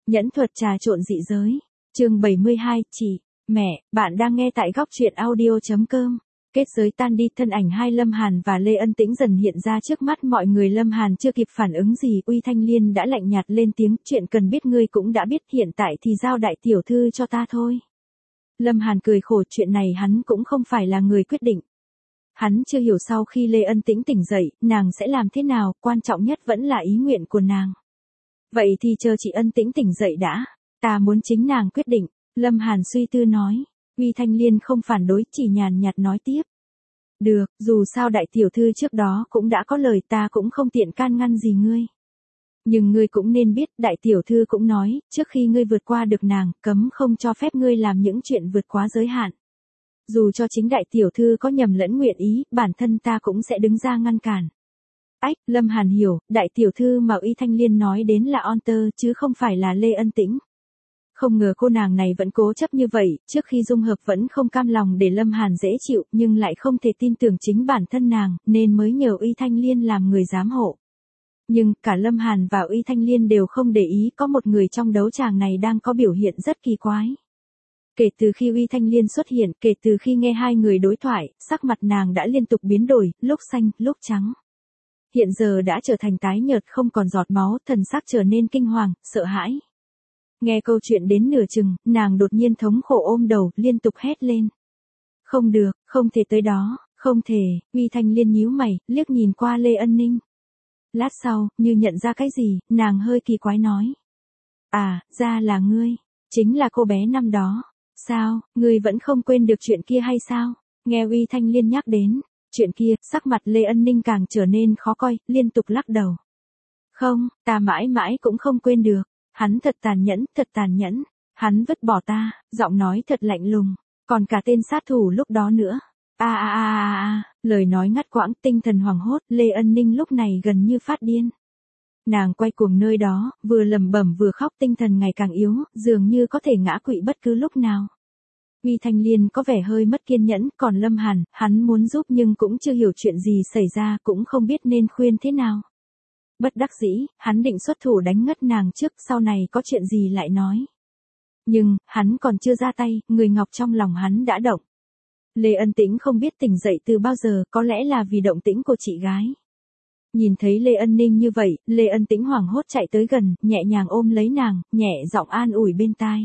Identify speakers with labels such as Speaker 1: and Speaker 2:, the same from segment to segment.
Speaker 1: Nhẫn thuật trà trộn dị giới. Chương 72, mẹ, bạn đang nghe tại góc truyện audio.com. Kết giới tan đi, thân ảnh hai Lâm Hàn và Lê Ân Tĩnh dần hiện ra trước mắt mọi người. Lâm Hàn chưa kịp phản ứng gì, Uy Thanh Liên đã lạnh nhạt lên tiếng, chuyện cần biết ngươi cũng đã biết, hiện tại thì giao đại tiểu thư cho ta thôi. Lâm Hàn cười khổ, chuyện này hắn cũng không phải là người quyết định. Hắn chưa hiểu sau khi Lê Ân Tĩnh tỉnh dậy, nàng sẽ làm thế nào, quan trọng nhất vẫn là ý nguyện của nàng. Vậy thì chờ chị Ân Tĩnh tỉnh dậy đã, ta muốn chính nàng quyết định, Lâm Hàn suy tư nói. Uy Thanh Liên không phản đối, chỉ nhàn nhạt nói tiếp. Được, dù sao đại tiểu thư trước đó cũng đã có lời, ta cũng không tiện can ngăn gì ngươi. Nhưng ngươi cũng nên biết, đại tiểu thư cũng nói, trước khi ngươi vượt qua được nàng, cấm không cho phép ngươi làm những chuyện vượt quá giới hạn. Dù cho chính đại tiểu thư có nhầm lẫn nguyện ý, bản thân ta cũng sẽ đứng ra ngăn cản. Ách, Lâm Hàn hiểu, đại tiểu thư mà Uy Thanh Liên nói đến là On-tơ chứ không phải là Lê Ân Tĩnh. Không ngờ cô nàng này vẫn cố chấp như vậy, trước khi dung hợp vẫn không cam lòng để Lâm Hàn dễ chịu, nhưng lại không thể tin tưởng chính bản thân nàng, nên mới nhờ Uy Thanh Liên làm người giám hộ. Nhưng, cả Lâm Hàn và Uy Thanh Liên đều không để ý có một người trong đấu tràng này đang có biểu hiện rất kỳ quái. Kể từ khi Uy Thanh Liên xuất hiện, kể từ khi nghe hai người đối thoại, sắc mặt nàng đã liên tục biến đổi, lúc xanh, lúc trắng. Hiện giờ đã trở thành tái nhợt, không còn giọt máu, thần sắc trở nên kinh hoàng, sợ hãi. Nghe câu chuyện đến nửa chừng, nàng đột nhiên thống khổ ôm đầu, liên tục hét lên. Không được, không thể tới đó, không thể. Uy Thanh Liên nhíu mày, liếc nhìn qua Lê Ân Ninh. Lát sau, như nhận ra cái gì, nàng hơi kỳ quái nói. À, ra là ngươi, chính là cô bé năm đó. Sao, ngươi vẫn không quên được chuyện kia hay sao? Nghe Uy Thanh Liên nhắc đến chuyện kia, sắc mặt Lê Ân Ninh càng trở nên khó coi, liên tục lắc đầu. Không, ta mãi mãi cũng không quên được. Hắn thật tàn nhẫn, thật tàn nhẫn. Hắn vứt bỏ ta, giọng nói thật lạnh lùng. Còn cả tên sát thủ lúc đó nữa. Lời nói ngắt quãng, tinh thần hoảng hốt, Lê Ân Ninh lúc này gần như phát điên. Nàng quay cuồng nơi đó, vừa lẩm bẩm vừa khóc, tinh thần ngày càng yếu, dường như có thể ngã quỵ bất cứ lúc nào. Uy Thanh Liên có vẻ hơi mất kiên nhẫn, còn Lâm Hàn, hắn muốn giúp nhưng cũng chưa hiểu chuyện gì xảy ra, cũng không biết nên khuyên thế nào. Bất đắc dĩ, hắn định xuất thủ đánh ngất nàng trước, sau này có chuyện gì lại nói. Nhưng, hắn còn chưa ra tay, người ngọc trong lòng hắn đã động. Lê Ân Tĩnh không biết tỉnh dậy từ bao giờ, có lẽ là vì động tĩnh của chị gái. Nhìn thấy Lê Ân Ninh như vậy, Lê Ân Tĩnh hoảng hốt chạy tới gần, nhẹ nhàng ôm lấy nàng, nhẹ giọng an ủi bên tai.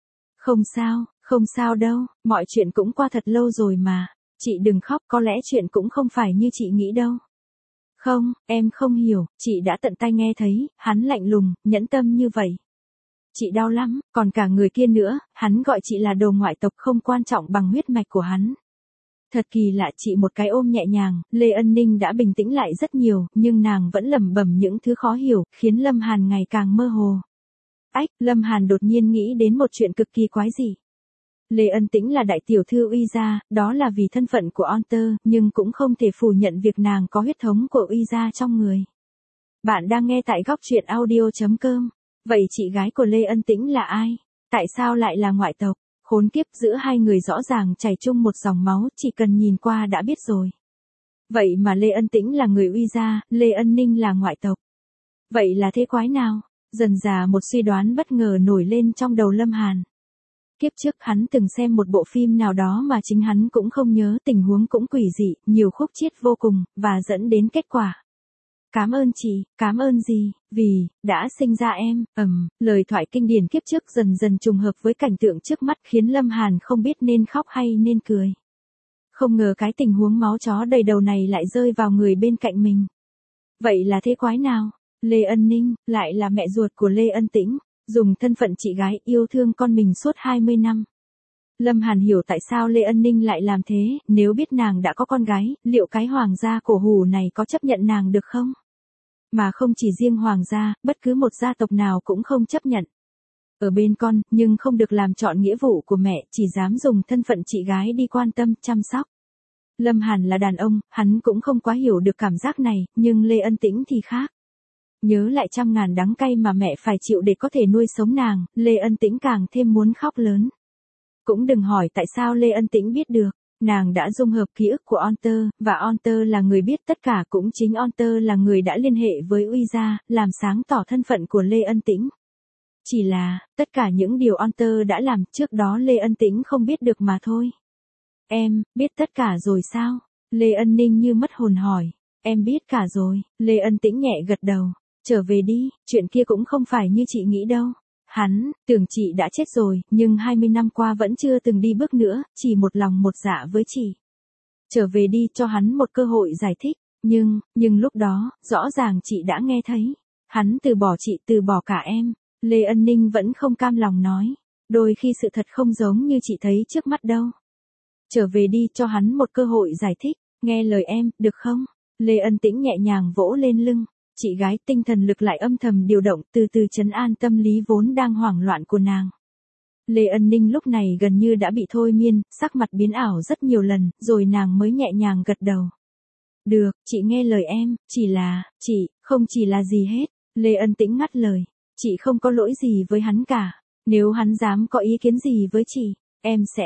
Speaker 1: Không sao đâu, mọi chuyện cũng qua thật lâu rồi mà. Chị đừng khóc, có lẽ chuyện cũng không phải như chị nghĩ đâu. Không, em không hiểu, chị đã tận tai nghe thấy, hắn lạnh lùng, nhẫn tâm như vậy. Chị đau lắm, còn cả người kia nữa, hắn gọi chị là đồ ngoại tộc, không quan trọng bằng huyết mạch của hắn. Thật kỳ lạ, chị một cái ôm nhẹ nhàng, Lê Ân Ninh đã bình tĩnh lại rất nhiều, nhưng nàng vẫn lẩm bẩm những thứ khó hiểu, khiến Lâm Hàn ngày càng mơ hồ. Ách, Lâm Hàn đột nhiên nghĩ đến một chuyện cực kỳ quái dị. Lê Ân Tĩnh là đại tiểu thư Uy gia, đó là vì thân phận của On-tơ, nhưng cũng không thể phủ nhận việc nàng có huyết thống của Uy gia trong người. Bạn đang nghe tại góc truyện audio.com. Vậy chị gái của Lê Ân Tĩnh là ai? Tại sao lại là ngoại tộc? Khốn kiếp, giữa hai người rõ ràng chảy chung một dòng máu, chỉ cần nhìn qua đã biết rồi. Vậy mà Lê Ân Tĩnh là người Uy gia, Lê Ân Ninh là ngoại tộc. Vậy là thế quái nào? Dần dà một suy đoán bất ngờ nổi lên trong đầu Lâm Hàn. Kiếp trước hắn từng xem một bộ phim nào đó mà chính hắn cũng không nhớ, tình huống cũng quỷ dị, nhiều khúc chiết vô cùng, và dẫn đến kết quả. Cảm ơn chị, cảm ơn gì, vì, đã sinh ra em, lời thoại kinh điển kiếp trước dần dần trùng hợp với cảnh tượng trước mắt khiến Lâm Hàn không biết nên khóc hay nên cười. Không ngờ cái tình huống máu chó đầy đầu này lại rơi vào người bên cạnh mình. Vậy là thế quái nào? Lê Ân Ninh, lại là mẹ ruột của Lê Ân Tĩnh. Dùng thân phận chị gái yêu thương con mình suốt 20 năm. Lâm Hàn hiểu tại sao Lê Ân Ninh lại làm thế, nếu biết nàng đã có con gái, liệu cái hoàng gia cổ hủ này có chấp nhận nàng được không? Mà không chỉ riêng hoàng gia, bất cứ một gia tộc nào cũng không chấp nhận. Ở bên con, nhưng không được làm trọn nghĩa vụ của mẹ, chỉ dám dùng thân phận chị gái đi quan tâm, chăm sóc. Lâm Hàn là đàn ông, hắn cũng không quá hiểu được cảm giác này, nhưng Lê Ân Tĩnh thì khác. Nhớ lại trăm ngàn đắng cay mà mẹ phải chịu để có thể nuôi sống nàng, Lê Ân Tĩnh càng thêm muốn khóc lớn. Cũng đừng hỏi tại sao Lê Ân Tĩnh biết được, nàng đã dung hợp ký ức của On-tơ, và On-tơ là người biết tất cả, cũng chính On-tơ là người đã liên hệ với Uy gia, làm sáng tỏ thân phận của Lê Ân Tĩnh. Chỉ là, tất cả những điều Hunter đã làm trước đó Lê Ân Tĩnh không biết được mà thôi. Em, biết tất cả rồi sao? Lê Ân Ninh như mất hồn hỏi. Em biết cả rồi, Lê Ân Tĩnh nhẹ gật đầu. Trở về đi, chuyện kia cũng không phải như chị nghĩ đâu. Hắn, tưởng chị đã chết rồi, nhưng 20 năm qua vẫn chưa từng đi bước nữa, chỉ một lòng một dạ với chị. Trở về đi cho hắn một cơ hội giải thích, nhưng lúc đó, rõ ràng chị đã nghe thấy. Hắn từ bỏ chị, từ bỏ cả em. Lê Ân Ninh vẫn không cam lòng nói. Đôi khi sự thật không giống như chị thấy trước mắt đâu. Trở về đi cho hắn một cơ hội giải thích, nghe lời em, được không? Lê Ân Tĩnh nhẹ nhàng vỗ lên lưng. Chị gái tinh thần lực lại âm thầm điều động từ từ trấn an tâm lý vốn đang hoảng loạn của nàng. Lê Ân Ninh lúc này gần như đã bị thôi miên, sắc mặt biến ảo rất nhiều lần, rồi nàng mới nhẹ nhàng gật đầu. Được, chị nghe lời em, chỉ là, chị, không chỉ là gì hết. Lê Ân Tĩnh ngắt lời. Chị không có lỗi gì với hắn cả. Nếu hắn dám có ý kiến gì với chị, em sẽ,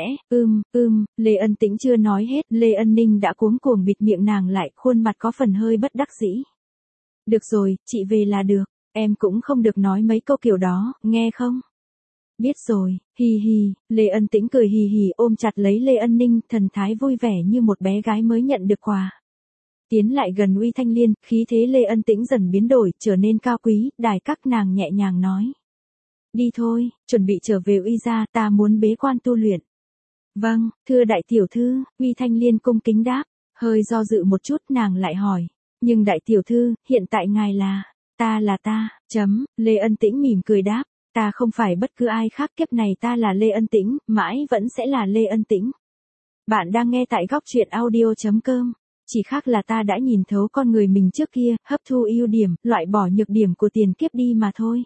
Speaker 1: Lê Ân Tĩnh chưa nói hết, Lê Ân Ninh đã cuống cuồng bịt miệng nàng lại, khuôn mặt có phần hơi bất đắc dĩ. Được rồi, chị về là được, em cũng không được nói mấy câu kiểu đó, nghe không? Biết rồi, hì hì, Lê Ân Tĩnh cười hì hì ôm chặt lấy Lê Ân Ninh, thần thái vui vẻ như một bé gái mới nhận được quà. Tiến lại gần Uy Thanh Liên, khí thế Lê Ân Tĩnh dần biến đổi, trở nên cao quý, đài các nàng nhẹ nhàng nói. Đi thôi, chuẩn bị trở về Uy gia, ta muốn bế quan tu luyện. Vâng, thưa đại tiểu thư, Uy Thanh Liên cung kính đáp, hơi do dự một chút nàng lại hỏi. Nhưng đại tiểu thư, hiện tại ngài là, ta là ta, Lê Ân Tĩnh mỉm cười đáp, ta không phải bất cứ ai khác, kiếp này ta là Lê Ân Tĩnh, mãi vẫn sẽ là Lê Ân Tĩnh. Bạn đang nghe tại góc truyện audio.com. Chỉ khác là ta đã nhìn thấu con người mình trước kia, hấp thu ưu điểm, loại bỏ nhược điểm của tiền kiếp đi mà thôi.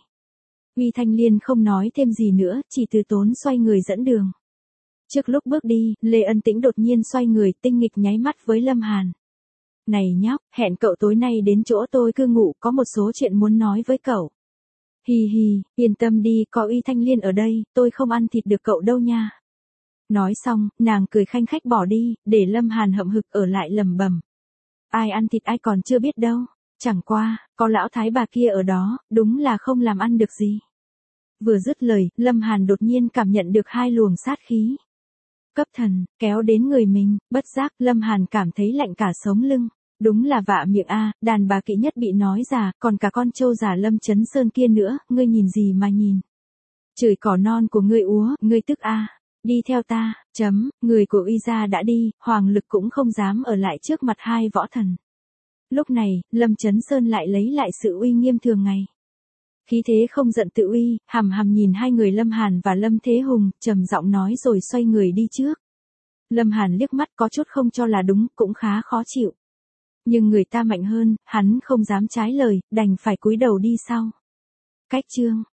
Speaker 1: Uy Thanh Liên không nói thêm gì nữa, chỉ từ tốn xoay người dẫn đường. Trước lúc bước đi, Lê Ân Tĩnh đột nhiên xoay người, tinh nghịch nháy mắt với Lâm Hàn. Này nhóc, hẹn cậu tối nay đến chỗ tôi cư ngụ, có một số chuyện muốn nói với cậu. Hì hì, yên tâm đi, có Uy Thanh Liên ở đây, tôi không ăn thịt được cậu đâu nha. Nói xong, nàng cười khanh khách bỏ đi, để Lâm Hàn hậm hực ở lại lẩm bẩm. Ai ăn thịt ai còn chưa biết đâu. Chẳng qua, có lão thái bà kia ở đó, đúng là không làm ăn được gì. Vừa dứt lời, Lâm Hàn đột nhiên cảm nhận được hai luồng sát khí. Cấp thần, kéo đến người mình, bất giác, Lâm Hàn cảm thấy lạnh cả sống lưng. Đúng là vạ miệng a, đàn bà kỵ nhất bị nói già, còn cả con trâu già Lâm Chấn Sơn kia nữa, ngươi nhìn gì mà nhìn. Chửi cỏ non của ngươi úa, ngươi tức a. Đi theo ta, người của Uy gia đã đi, Hoàng Lực cũng không dám ở lại trước mặt hai võ thần. Lúc này, Lâm Chấn Sơn lại lấy lại sự uy nghiêm thường ngày. Khí thế không giận tự uy, hằm hằm nhìn hai người Lâm Hàn và Lâm Thế Hùng, trầm giọng nói rồi xoay người đi trước. Lâm Hàn liếc mắt có chút không cho là đúng, cũng khá khó chịu. Nhưng người ta mạnh hơn, hắn không dám trái lời, đành phải cúi đầu đi sau. Cách chương